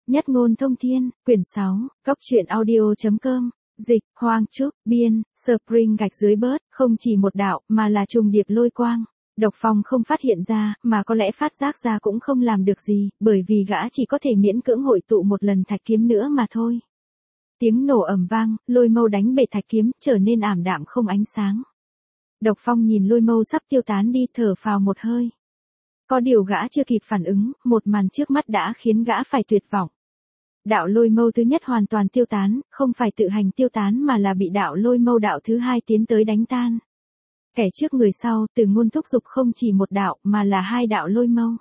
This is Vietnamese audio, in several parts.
Nhất ngôn thông thiên, quyển 6, Cốc truyện audio.com, dịch, Hoang Trúc, biên, Spring gạch dưới bớt, không chỉ một đạo, mà là trùng điệp lôi quang. Độc Phong không phát hiện ra, mà có lẽ phát giác ra cũng không làm được gì, bởi vì gã chỉ có thể miễn cưỡng hội tụ một lần thạch kiếm nữa mà thôi. Tiếng nổ ầm vang, lôi mâu đánh bể thạch kiếm, trở nên ảm đạm không ánh sáng. Độc Phong nhìn lôi mâu sắp tiêu tán đi, thở phào một hơi. Có điều gã chưa kịp phản ứng, một màn trước mắt đã khiến gã phải tuyệt vọng. Đạo lôi mâu thứ nhất hoàn toàn tiêu tán, không phải tự hành tiêu tán mà là bị đạo lôi mâu đạo thứ hai tiến tới đánh tan. Kẻ trước người sau, Từ Ngôn thúc giục không chỉ một đạo mà là hai đạo lôi mâu.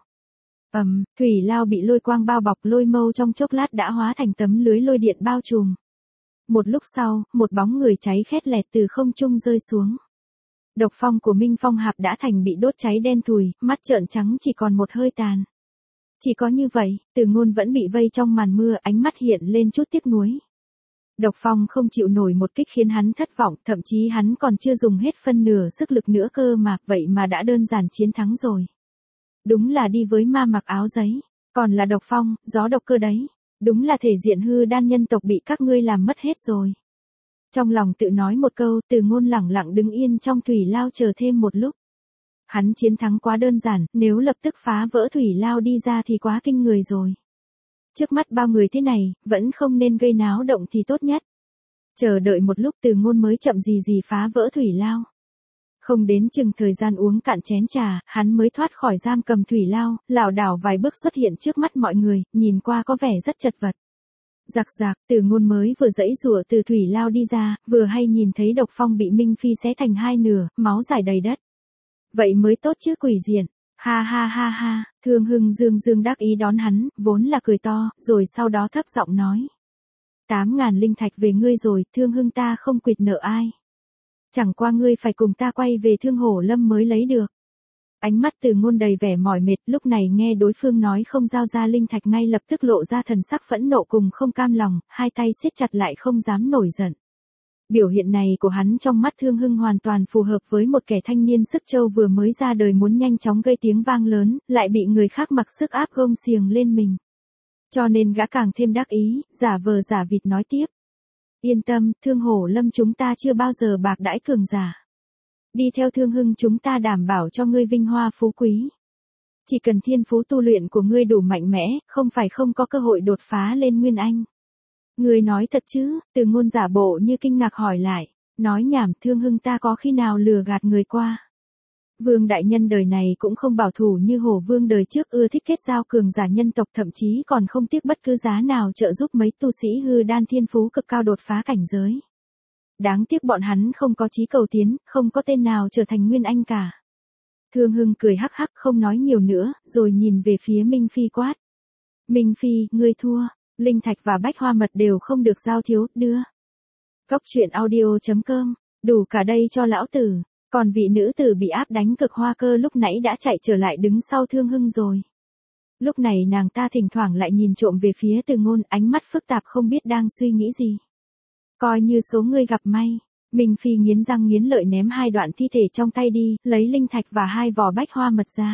Thủy lao bị lôi quang bao bọc, lôi mâu trong chốc lát đã hóa thành tấm lưới lôi điện bao trùm. Một lúc sau, một bóng người cháy khét lẹt từ không trung rơi xuống. Độc phong của Minh Phong Hạp đã thành bị đốt cháy đen thùi, mắt trợn trắng chỉ còn một hơi tàn. Chỉ có như vậy, Từ Ngôn vẫn bị vây trong màn mưa, ánh mắt hiện lên chút tiếc nuối. Độc Phong không chịu nổi một kích khiến hắn thất vọng, thậm chí hắn còn chưa dùng hết phân nửa sức lực nữa cơ mà, vậy mà đã đơn giản chiến thắng rồi. Đúng là đi với ma mặc áo giấy, còn là Độc Phong, gió độc cơ đấy. Đúng là thể diện hư đan nhân tộc bị các ngươi làm mất hết rồi. Trong lòng tự nói một câu, Từ Ngôn lẳng lặng đứng yên trong thủy lao chờ thêm một lúc. Hắn chiến thắng quá đơn giản, nếu lập tức phá vỡ thủy lao đi ra thì quá kinh người rồi. Trước mắt bao người thế này, vẫn không nên gây náo động thì tốt nhất. Chờ đợi một lúc, Từ Ngôn mới chậm gì phá vỡ thủy lao. Không đến chừng thời gian uống cạn chén trà, hắn mới thoát khỏi giam cầm thủy lao, lảo đảo vài bước xuất hiện trước mắt mọi người, nhìn qua có vẻ rất chật vật. Rạc rạc, Từ Ngôn mới vừa giãy giụa từ thủy lao đi ra, vừa hay nhìn thấy Độc Phong bị Minh Phi xé thành hai nửa, máu rải đầy đất. Vậy mới tốt chứ quỷ diện. Ha ha ha ha, Thương Hưng dương đắc ý đón hắn, vốn là cười to, rồi sau đó thấp giọng nói. 8.000 linh thạch về ngươi rồi, Thương Hưng ta không quỵt nợ ai. Chẳng qua ngươi phải cùng ta quay về Thương Hổ Lâm mới lấy được. Ánh mắt Từ Ngôn đầy vẻ mỏi mệt, lúc này nghe đối phương nói không giao ra linh thạch ngay lập tức lộ ra thần sắc phẫn nộ cùng không cam lòng, hai tay siết chặt lại không dám nổi giận. Biểu hiện này của hắn trong mắt Thương Hưng hoàn toàn phù hợp với một kẻ thanh niên sức châu vừa mới ra đời muốn nhanh chóng gây tiếng vang lớn, lại bị người khác mặc sức áp gông xiềng lên mình. Cho nên gã càng thêm đắc ý, giả vờ giả vịt nói tiếp. Yên tâm, Thương Hổ Lâm chúng ta chưa bao giờ bạc đãi cường giả. Đi theo Thương Hưng chúng ta đảm bảo cho ngươi vinh hoa phú quý. Chỉ cần thiên phú tu luyện của ngươi đủ mạnh mẽ, không phải không có cơ hội đột phá lên Nguyên Anh. Ngươi nói thật chứ? Từ Ngôn giả bộ như kinh ngạc hỏi lại. Nói nhảm, Thương Hưng ta có khi nào lừa gạt người qua. Vương đại nhân đời này cũng không bảo thủ như Hổ Vương đời trước, ưa thích kết giao cường giả nhân tộc, thậm chí còn không tiếc bất cứ giá nào trợ giúp mấy tu sĩ hư đan thiên phú cực cao đột phá cảnh giới. Đáng tiếc bọn hắn không có chí cầu tiến, không có tên nào trở thành Nguyên Anh cả. Thương Hưng cười hắc hắc không nói nhiều nữa, rồi nhìn về phía Minh Phi quát. Minh Phi, ngươi thua, linh thạch và bách hoa mật đều không được giao thiếu, đưa. Cốc truyện audio.com, đủ cả đây cho lão tử, còn vị nữ tử bị áp đánh cực hoa cơ lúc nãy đã chạy trở lại đứng sau Thương Hưng rồi. Lúc này nàng ta thỉnh thoảng lại nhìn trộm về phía Từ Ngôn, ánh mắt phức tạp không biết đang suy nghĩ gì. Coi như số ngươi gặp may. Minh Phi nghiến răng nghiến lợi ném hai đoạn thi thể trong tay đi, lấy linh thạch và hai vỏ bách hoa mật ra.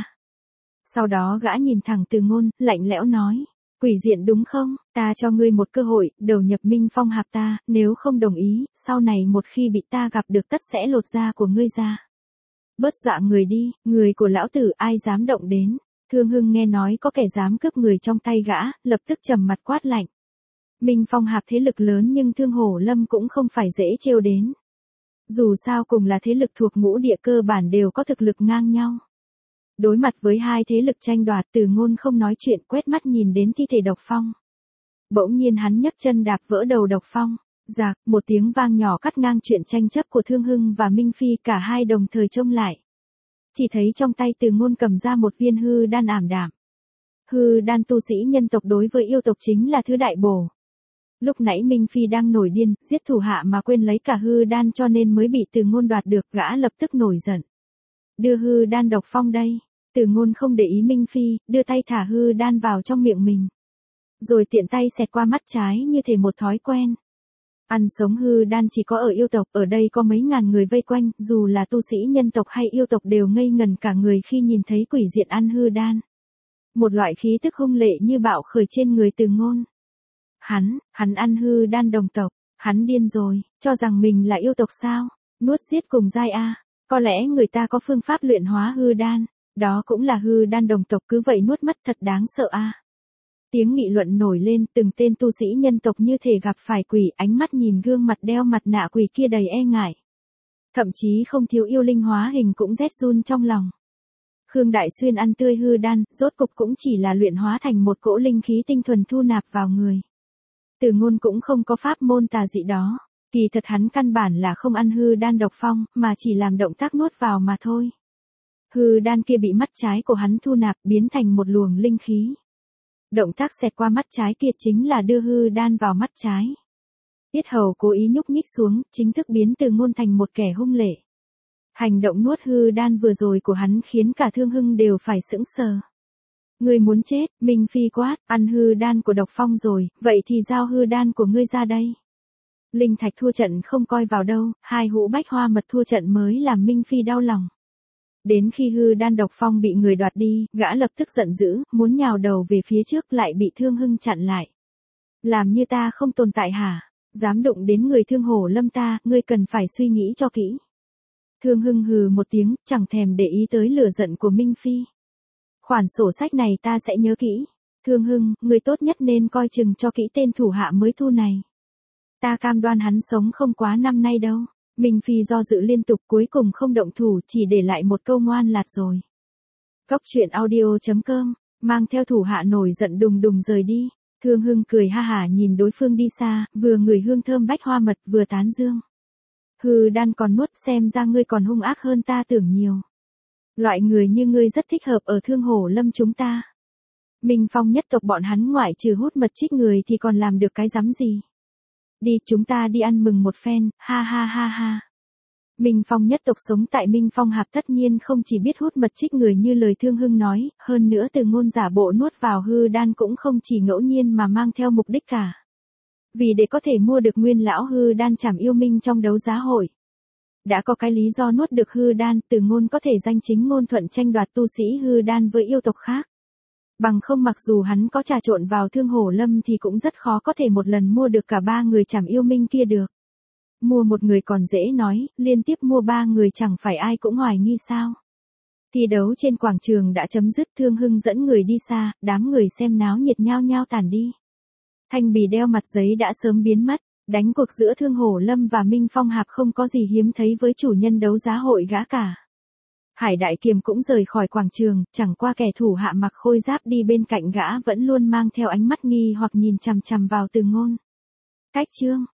Sau đó gã nhìn thẳng Từ Ngôn, lạnh lẽo nói. Quỷ diện đúng không? Ta cho ngươi một cơ hội, đầu nhập Minh Phong Hạp ta, nếu không đồng ý, sau này một khi bị ta gặp được tất sẽ lột da của ngươi ra. Bớt dọa người đi, người của lão tử ai dám động đến. Thương Hưng nghe nói có kẻ dám cướp người trong tay gã, lập tức trầm mặt quát lạnh. Minh Phong Hạp thế lực lớn nhưng Thương Hổ Lâm cũng không phải dễ trêu đến. Dù sao cùng là thế lực thuộc ngũ địa cơ bản đều có thực lực ngang nhau. Đối mặt với hai thế lực tranh đoạt, Từ Ngôn không nói chuyện, quét mắt nhìn đến thi thể Độc Phong. Bỗng nhiên hắn nhấc chân đạp vỡ đầu Độc Phong. Rạc, một tiếng vang nhỏ cắt ngang chuyện tranh chấp của Thương Hưng và Minh Phi, cả hai đồng thời trông lại. Chỉ thấy trong tay Từ Ngôn cầm ra một viên hư đan ảm đạm. Hư đan tu sĩ nhân tộc đối với yêu tộc chính là thứ đại bổ. Lúc nãy Minh Phi đang nổi điên, giết thủ hạ mà quên lấy cả hư đan cho nên mới bị Từ Ngôn đoạt được, gã lập tức nổi giận. Đưa hư đan Độc Phong đây. Từ Ngôn không để ý Minh Phi, đưa tay thả hư đan vào trong miệng mình. Rồi tiện tay xẹt qua mắt trái như thể một thói quen. Ăn sống hư đan chỉ có ở yêu tộc, ở đây có mấy ngàn người vây quanh, dù là tu sĩ nhân tộc hay yêu tộc đều ngây ngần cả người khi nhìn thấy quỷ diện ăn hư đan. Một loại khí tức hung lệ như bạo khởi trên người Từ Ngôn. Hắn ăn hư đan đồng tộc, hắn điên rồi, cho rằng mình là yêu tộc sao, nuốt giết cùng giai a. Có lẽ người ta có phương pháp luyện hóa hư đan, đó cũng là hư đan đồng tộc cứ vậy nuốt mất thật đáng sợ a. Tiếng nghị luận nổi lên, từng tên tu sĩ nhân tộc như thể gặp phải quỷ, ánh mắt nhìn gương mặt đeo mặt nạ quỷ kia đầy e ngại. Thậm chí không thiếu yêu linh hóa hình cũng rét run trong lòng. Khương Đại Xuyên ăn tươi hư đan, rốt cục cũng chỉ là luyện hóa thành một cỗ linh khí tinh thuần thu nạp vào người. Từ Ngôn cũng không có pháp môn tà dị đó, kỳ thật hắn căn bản là không ăn hư đan độc phong, mà chỉ làm động tác nuốt vào mà thôi. Hư đan kia bị mắt trái của hắn thu nạp biến thành một luồng linh khí. Động tác xẹt qua mắt trái kia chính là đưa hư đan vào mắt trái. Yết hầu cố ý nhúc nhích xuống, chính thức biến Từ Ngôn thành một kẻ hung lệ. Hành động nuốt hư đan vừa rồi của hắn khiến cả Thương Hưng đều phải sững sờ. Ngươi muốn chết, Minh Phi quát, ăn hư đan của độc phong rồi, vậy thì giao hư đan của ngươi ra đây. Linh thạch thua trận không coi vào đâu, 2 hũ bách hoa mật thua trận mới làm Minh Phi đau lòng. Đến khi hư đan độc phong bị người đoạt đi, gã lập tức giận dữ, muốn nhào đầu về phía trước lại bị Thương Hưng chặn lại. Làm như ta không tồn tại hả? Dám đụng đến người Thương Hổ Lâm ta, ngươi cần phải suy nghĩ cho kỹ. Thương Hưng hừ một tiếng, chẳng thèm để ý tới lửa giận của Minh Phi. Khoản sổ sách này ta sẽ nhớ kỹ. Thương Hưng, ngươi tốt nhất nên coi chừng cho kỹ tên thủ hạ mới thu này. Ta cam đoan hắn sống không quá năm nay đâu. Minh Phi do dự liên tục cuối cùng không động thủ, chỉ để lại một câu ngoan lạt rồi. Góc truyện audio.com, mang theo thủ hạ nổi giận đùng đùng rời đi. Thương Hưng cười ha hả nhìn đối phương đi xa, vừa ngửi hương thơm bách hoa mật vừa tán dương. Hư đan còn nuốt, xem ra ngươi còn hung ác hơn ta tưởng nhiều. Loại người như ngươi rất thích hợp ở Thương Hổ Lâm chúng ta. Minh Phong nhất tộc bọn hắn ngoại trừ hút mật trích người thì còn làm được cái rắm gì. Đi, chúng ta đi ăn mừng một phen, ha ha ha ha. Minh Phong nhất tộc sống tại Minh Phong Hạp tất nhiên không chỉ biết hút mật trích người như lời Thương Hưng nói, hơn nữa Từ Ngôn giả bộ nuốt vào hư đan cũng không chỉ ngẫu nhiên mà mang theo mục đích cả. Vì để có thể mua được nguyên lão hư đan trảm yêu minh trong đấu giá hội. Đã có cái lý do nuốt được hư đan, Từ Ngôn có thể danh chính ngôn thuận tranh đoạt tu sĩ hư đan với yêu tộc khác. Bằng không mặc dù hắn có trà trộn vào Thương Hổ Lâm thì cũng rất khó có thể một lần mua được cả 3 người trảm yêu minh kia được. Mua một người còn dễ nói, liên tiếp mua 3 người chẳng phải ai cũng hoài nghi sao. Thi đấu trên quảng trường đã chấm dứt, Thương Hưng dẫn người đi xa, đám người xem náo nhiệt nhao nhao tản đi. Thanh bì đeo mặt giấy đã sớm biến mất, đánh cuộc giữa Thương Hổ Lâm và Minh Phong Hạp không có gì hiếm thấy với chủ nhân đấu giá hội gã cả. Hải Đại Kiềm cũng rời khỏi quảng trường, chẳng qua kẻ thủ hạ mặc khôi giáp đi bên cạnh gã vẫn luôn mang theo ánh mắt nghi hoặc nhìn chằm chằm vào Từ Ngôn. Cách chương